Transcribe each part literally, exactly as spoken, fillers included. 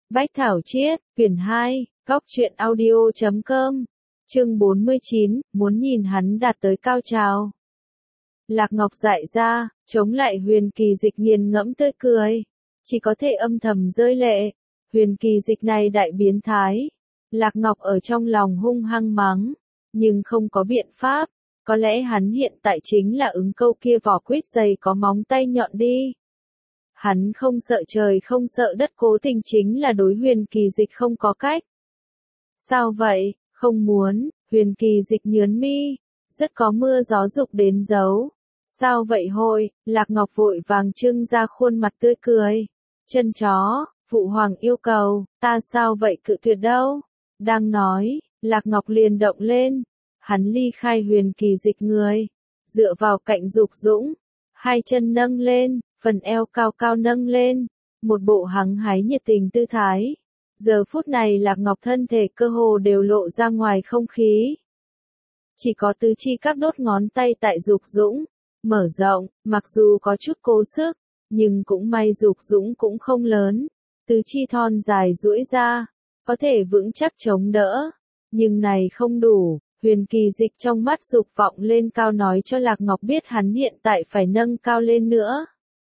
Bách Thảo Chiết, quyển hai, góc truyện audio chấm com, chương bốn mươi chín, muốn nhìn hắn đạt tới cao trào. Lạc Ngọc dại ra, chống lại Huyền Kỳ Dịch nghiền ngẫm tươi cười, chỉ có thể âm thầm rơi lệ. Huyền Kỳ Dịch này đại biến thái. Lạc Ngọc ở trong lòng hung hăng mắng, nhưng không có biện pháp, có lẽ hắn hiện tại chính là ứng câu kia vỏ quýt dày có móng tay nhọn đi. Hắn không sợ trời không sợ đất, cố tình chính là đối Huyền Kỳ Dịch không có cách. Sao vậy, không muốn? Huyền Kỳ Dịch nhớn mi, rất có mưa gió dục đến giấu. Sao vậy hội? Lạc Ngọc vội vàng trưng ra khuôn mặt tươi cười. Chân chó, phụ hoàng yêu cầu, ta sao vậy cự tuyệt đâu? Đang nói, Lạc Ngọc liền động lên. Hắn ly khai Huyền Kỳ Dịch người, dựa vào cạnh Dục Dũng, hai chân nâng lên, phần eo cao cao nâng lên, một bộ hăng hái nhiệt tình tư thái. Giờ phút này Lạc Ngọc thân thể cơ hồ đều lộ ra ngoài không khí. Chỉ có tứ chi các đốt ngón tay tại Dục Dũng mở rộng, mặc dù có chút cố sức, nhưng cũng may Dục Dũng cũng không lớn, tứ chi thon dài duỗi ra, có thể vững chắc chống đỡ. Nhưng này không đủ, Huyền Kỳ Dịch trong mắt dục vọng lên cao nói cho Lạc Ngọc biết hắn hiện tại phải nâng cao lên nữa.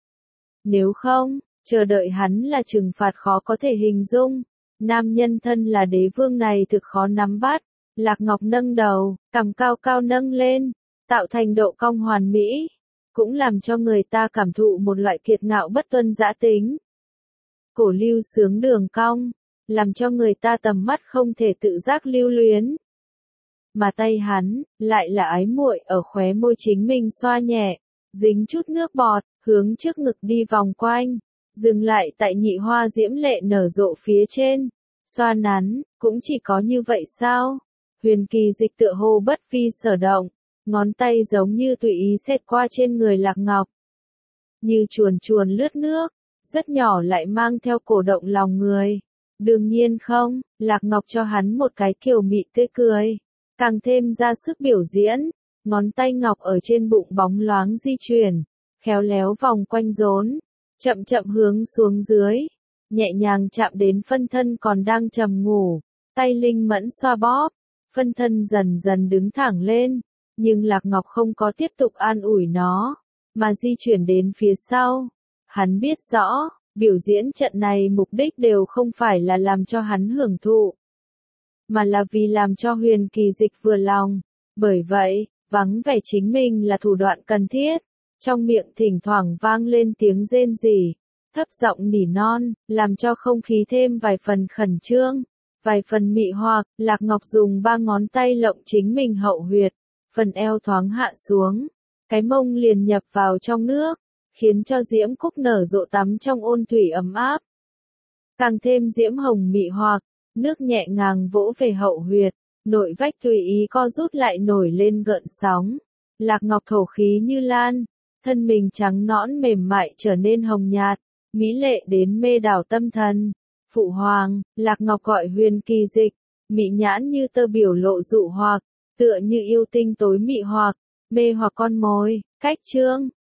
Nếu không, chờ đợi hắn là trừng phạt khó có thể hình dung. Nam nhân thân là đế vương này thực khó nắm bắt. Lạc Ngọc nâng đầu, cằm cao cao nâng lên, tạo thành độ cong hoàn mỹ, cũng làm cho người ta cảm thụ một loại kiệt ngạo bất tuân dã tính. Cổ lưu sướng đường cong, làm cho người ta tầm mắt không thể tự giác lưu luyến. Mà tay hắn, lại là ái muội ở khóe môi chính mình xoa nhẹ, dính chút nước bọt, hướng trước ngực đi vòng quanh, dừng lại tại nhị hoa diễm lệ nở rộ phía trên, xoa nắn, cũng chỉ có như vậy sao? Huyền Kỳ Dịch tựa hồ bất vi sở động, ngón tay giống như tùy ý xẹt qua trên người Lạc Ngọc. Như chuồn chuồn lướt nước, rất nhỏ lại mang theo cổ động lòng người. Đương nhiên không, Lạc Ngọc cho hắn một cái kiều mị tươi cười, càng thêm ra sức biểu diễn, ngón tay ngọc ở trên bụng bóng loáng di chuyển, khéo léo vòng quanh rốn, chậm chậm hướng xuống dưới, nhẹ nhàng chạm đến phân thân còn đang trầm ngủ, tay linh mẫn xoa bóp, phân thân dần dần đứng thẳng lên, nhưng Lạc Ngọc không có tiếp tục an ủi nó, mà di chuyển đến phía sau. Hắn biết rõ, biểu diễn trận này mục đích đều không phải là làm cho hắn hưởng thụ, mà là vì làm cho Huyền Kỳ Dịch vừa lòng. Bởi vậy, vắng vẻ chính mình là thủ đoạn cần thiết. Trong miệng thỉnh thoảng vang lên tiếng rên rỉ, thấp giọng nỉ non, làm cho không khí thêm vài phần khẩn trương, vài phần mị hoặc. Lạc Ngọc dùng ba ngón tay lộng chính mình hậu huyệt, phần eo thoáng hạ xuống, cái mông liền nhập vào trong nước, khiến cho diễm cúc nở rộ tắm trong ôn thủy ấm áp. Càng thêm diễm hồng mị hoặc, nước nhẹ nhàng vỗ về hậu huyệt, nội vách tùy ý co rút lại nổi lên gợn sóng. Lạc Ngọc thổ khí như lan, thân mình trắng nõn mềm mại trở nên hồng nhạt, mỹ lệ đến mê đảo tâm thần. Phụ hoàng, Lạc Ngọc gọi Huyền Kỳ Dịch, mị nhãn như tơ biểu lộ dụ hoặc, tựa như yêu tinh tối mị hoặc, mê hoặc con mồi. Cách chương